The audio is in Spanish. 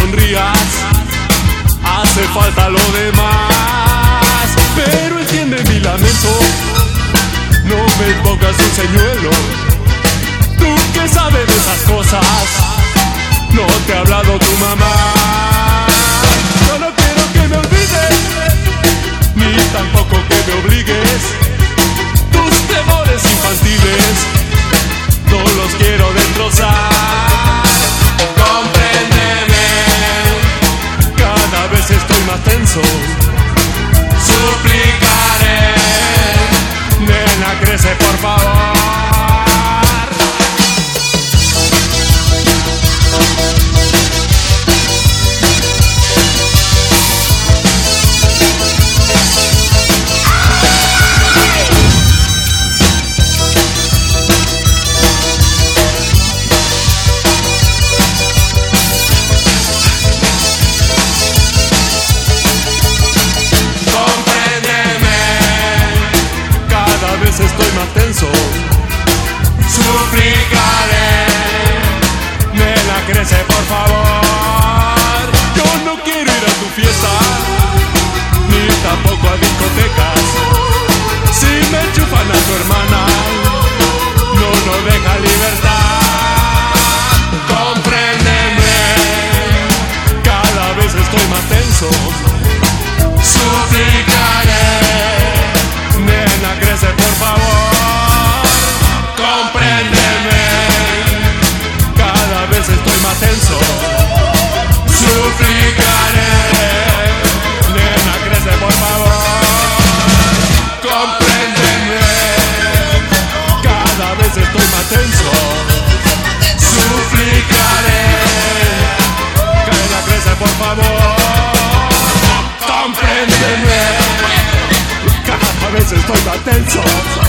sonrías, hace falta lo demás. Pero entiende mi lamento, no me pongas un señuelo. Tú que sabes de esas cosas, no te ha hablado tu mamá. Yo no quiero que me olvides, ni tampoco que me obligues. Tus temores infantiles no los quiero destrozar. Compréndeme, cada vez estoy más tenso. Suplicaré, nena, crece por favor. Estoy más tenso. Suplicaré, nena, crece por favor. Yo no quiero ir a tu fiesta, ni tampoco a discotecas. Si me enchufan a tu hermana, no nos deja libertad. Compréndeme, cada vez estoy más tenso. Suplicaré, nena, crece por favor. Compréndeme, cada vez estoy más tenso. Suplicaré, nena, crece por favor. Compréndeme, cada vez estoy más tenso. Suplicaré, nena, crece por favor. Compréndeme, cada vez estoy más tenso.